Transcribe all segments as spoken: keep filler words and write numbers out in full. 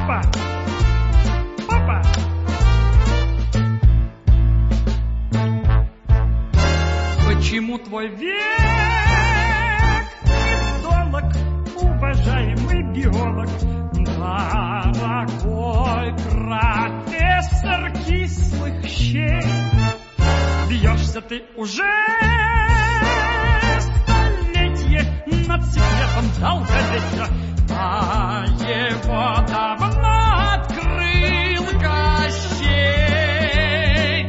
Опа! Опа! Почему твой век недолог, уважаемый биолог? Дорогой профессор кислых щей, бьешься ты уже столетие над секретом долголетия, а его давно открыл Кощей.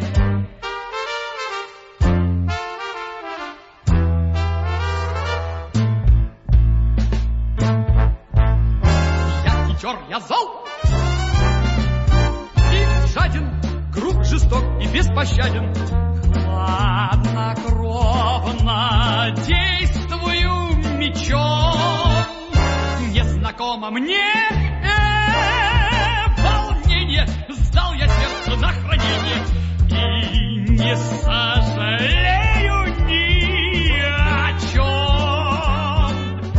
Я хитер, я зол и жаден, груб, жесток и беспощаден. Хладнокровно действую мечом. Незнакомо мне волнение, сдал я сердце на хранение и не сожалею ни о чем.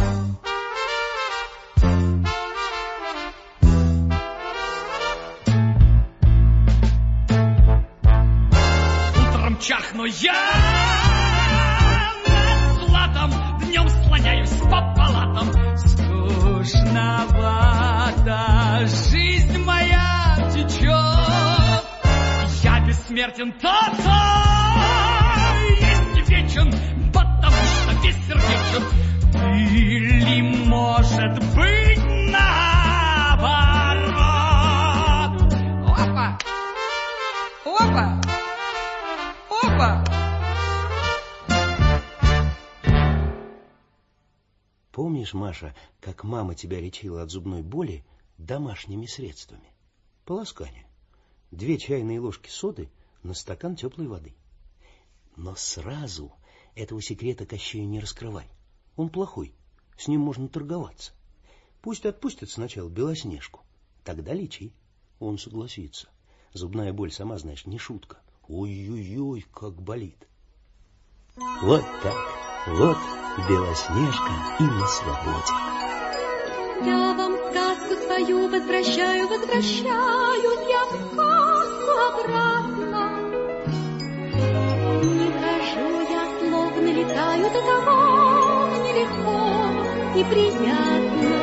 Утром чахну я над златом, днем слоняюсь по палатам. Скучновато жизнь моя течет. Я бессмертен, то-то есть вечен, потому что бессердечен. Или, может быть, наоборот. Опа! Опа! Опа! Помнишь, Маша, как мама тебя лечила от зубной боли домашними средствами? Полоскание. Две чайные ложки соды на стакан теплой воды. Но сразу этого секрета Кощею не раскрывай. Он плохой, с ним можно торговаться. Пусть отпустят сначала Белоснежку, тогда лечи. Он согласится. Зубная боль, сама знаешь, не шутка. Ой-ой-ой, как болит. Вот так, вот Белоснежка и на свободе. Я вам сказку свою возвращаю, возвращаюсь я в сказку обратно. Не хожу я, словно летаю, до того нелегко и приятно.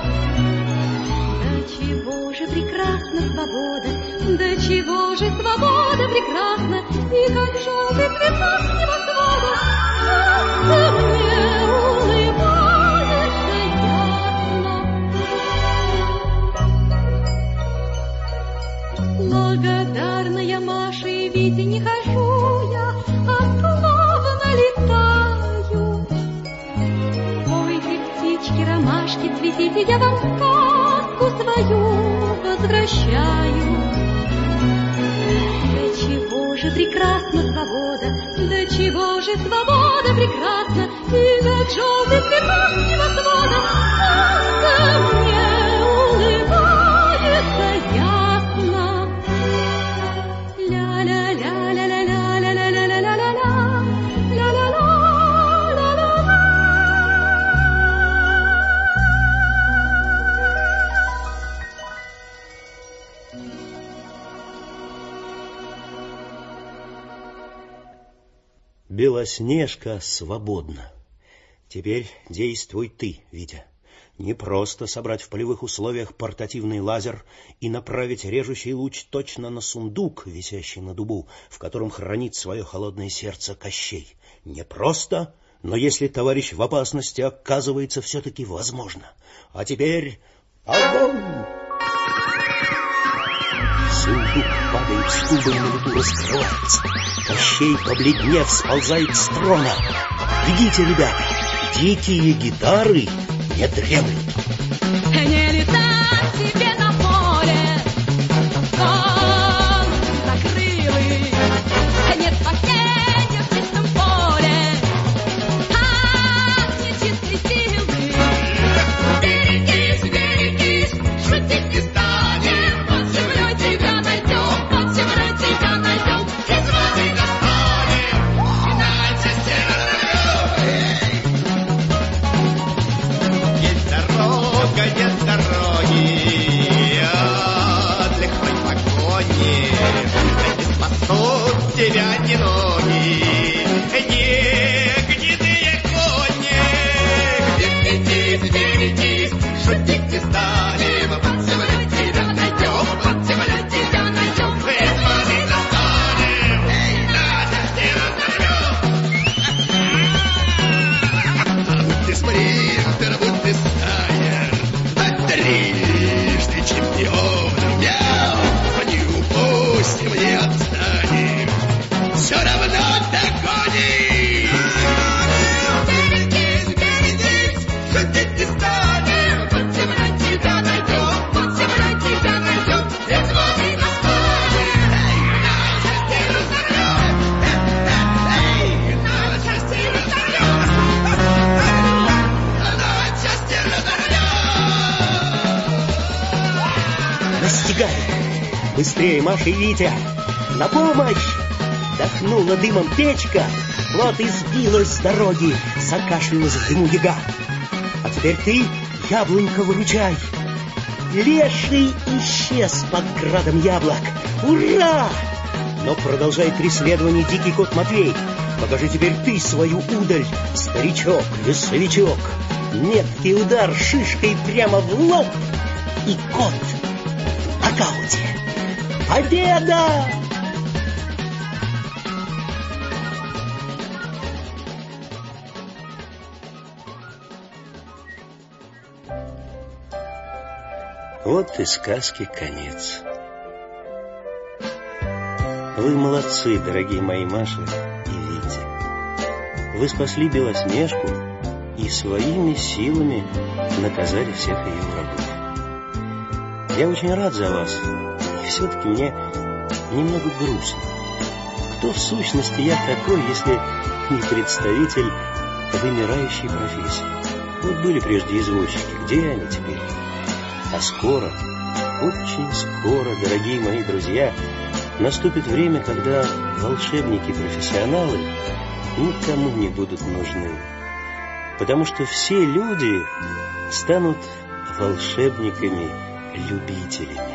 До чего же прекрасна свобода, до чего же свобода прекрасна, и как желтый цветок небосвода солнце мне улыбается ясно. Благодарная Маша и Витя, не хожу я, а словно летаю. Пойте, птички, ромашки, цветите, я вам сказку свою возвращаю. До чего же прекрасна свобода, до чего же свобода прекрасна, и как желтый цветок небосвода солнце мне улыбается ясно. Белоснежка свободна. Теперь действуй ты, Витя. Не просто собрать в полевых условиях портативный лазер и направить режущий луч точно на сундук, висящий на дубу, в котором хранит свое холодное сердце Кощей. Не просто, но если товарищ в опасности, оказывается все-таки возможно. А теперь огонь! Сундук падает с дуба и на лету раскрывается. Кощей, побледнев, сползает с трона. Бегите, ребята, дикие гитары не дремлют. Не летать тебе на поле, он закрылый, нет спасения в чистом поле, а нечистой силы. Берегись, берегись, шутить не станем, под землей тебя найдем, под землей тебя найдем, из воды достанем, считайте силы. Есть дорога тебя не ноги, не гнедые кони. Берегись, берегись, шутить не станем, под землей тебя найдем, под землей тебя найдем. Из воды достанем, на дожди разорвем. Будь ты спринтер, будь ты стайер, а трижды чемпионом я. Не упустим, не отстанем, все равно догоним. Берегись, берегись, шутить не станем, под землей тебя найдем, под землей тебя найдем. Из воды достанем, на части разорвем, на части разорвем, на части разорвем. Настигай! Быстрее, Маша и Витя! На помощь! Дохнула дымом печка, плот избилась с дороги, закашлялась в дыму яга. А теперь ты, яблонька, выручай! Леший исчез под градом яблок. Ура! Но продолжает преследование дикий кот Матвей. Покажи теперь ты свою удаль, старичок, весовичок. Меткий удар шишкой прямо в лоб, и кот в нокауте. Победа! Вот и сказки конец. Вы молодцы, дорогие мои Маша и Витя. Вы спасли Белоснежку и своими силами наказали всех ее врагов. Я очень рад за вас. И все-таки мне немного грустно. Кто в сущности я такой, если не представитель вымирающей профессии? Вот были прежде извозчики, где они теперь? А скоро, очень скоро, дорогие мои друзья, наступит время, когда волшебники-профессионалы никому не будут нужны. Потому что все люди станут волшебниками-любителями.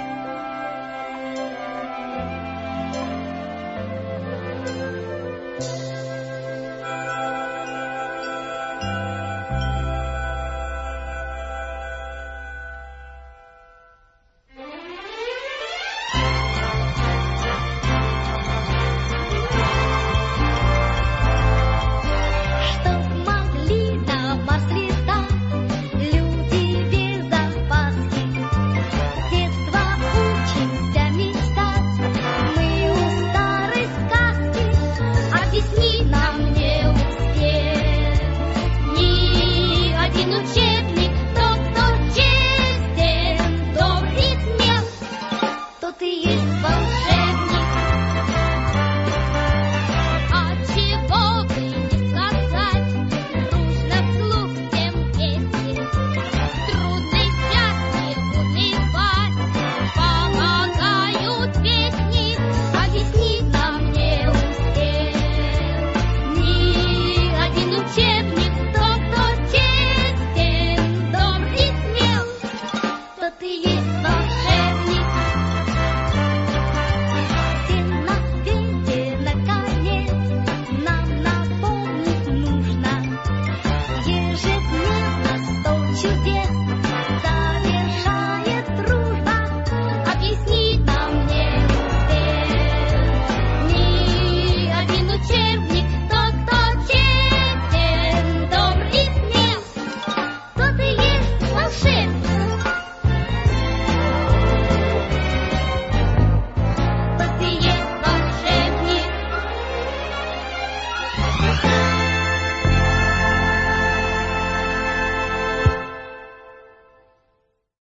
Ежедневно стол чудес